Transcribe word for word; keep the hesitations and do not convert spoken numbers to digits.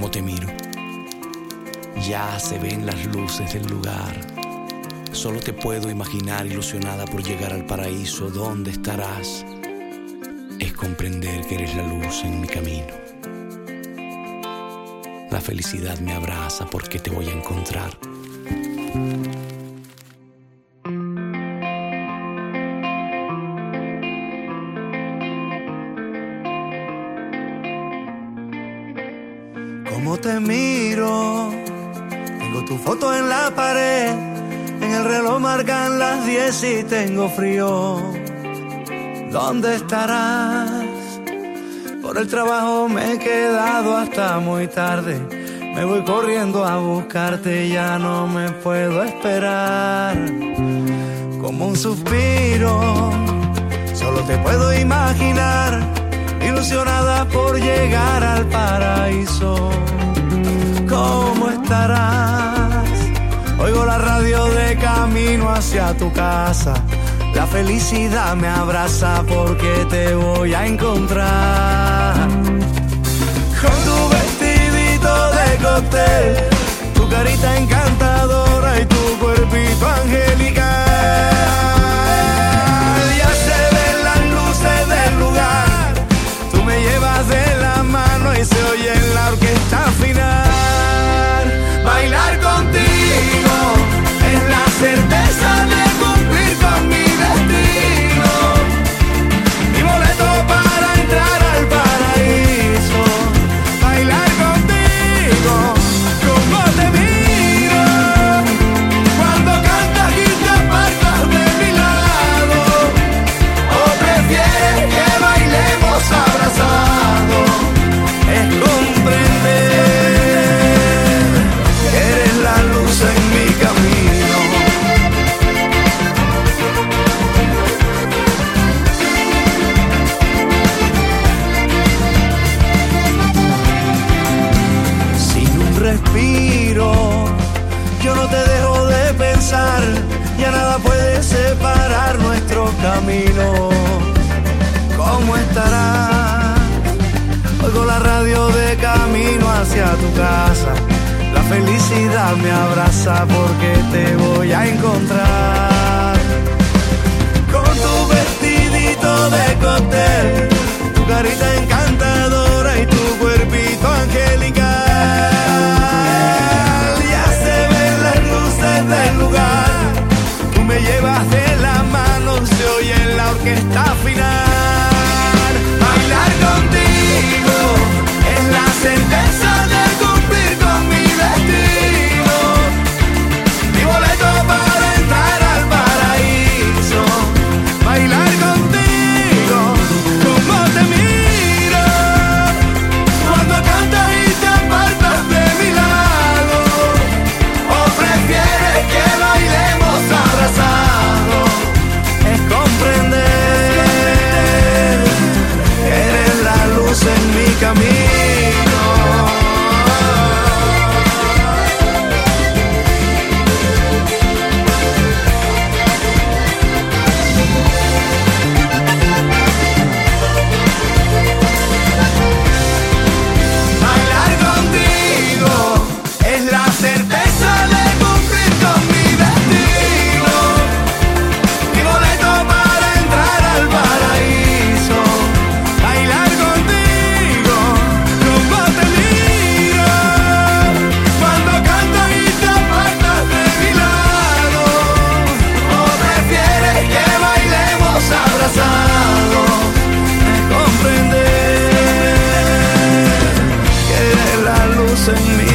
cómo te miro. Ya se ven las luces del lugar. Solo te puedo imaginar ilusionada por llegar al paraíso. ¿Dónde estarás? Es comprender que eres la luz en mi camino. La felicidad me abraza porque te voy a encontrar. Cómo te miro, tengo tu foto en la pared, en el reloj marcan las diez y tengo frío. ¿Dónde estarás? Por el trabajo me he quedado hasta muy tarde, me voy corriendo a buscarte, ya no me puedo esperar. Como un suspiro, solo te puedo imaginar, ilusionada por llegar al paraíso. ¿Cómo estarás? Oigo la radio de camino hacia tu casa. La felicidad me abraza porque te voy a encontrar. Con tu vestidito de cóctel, tu carita encantadora y tu cuerpito angelical. Ya se ven las luces del lugar, tú me llevas de la mano y se oye en la orquesta final. Bailar contigo es la certeza de cumplir con mi destino, mi boleto para entrar al paraíso. Bailar contigo, como te miro, cuando cantas y te apartas de mi lado. ¿O prefieres que bailemos abrazados? Es comprender que eres la luz en mi camino. Sin un respiro, yo no te dejo de pensar, ya nada puede separar nuestro camino. ¿Cómo estarás? Oigo la radio de camino hacia tu casa. La felicidad me abraza porque te voy a encontrar. Con tu vestidito de cóctel, tu carita encantadora y tu cuerpito angelical. Ya se ven las luces del lugar, tú me llevas de la mano, se oye en la orquesta final. Bailar contigo es la certeza de cumplir con mi destino, mi boleto para entrar al paraíso. Bailar contigo, como te miro, cuando cantas y te apartas de mi lado. ¿O prefieres que bailemos abrazados? Es comprender que eres la luz en mi camino. Bailar contigo es la certeza de cumplir con mi destino, mi boleto para entrar al paraíso. Bailar contigo, como te miro, cuando cantas y te apartas de mi lado. ¿O prefieres que bailemos abrazados? Es comprender que eres la luz en mi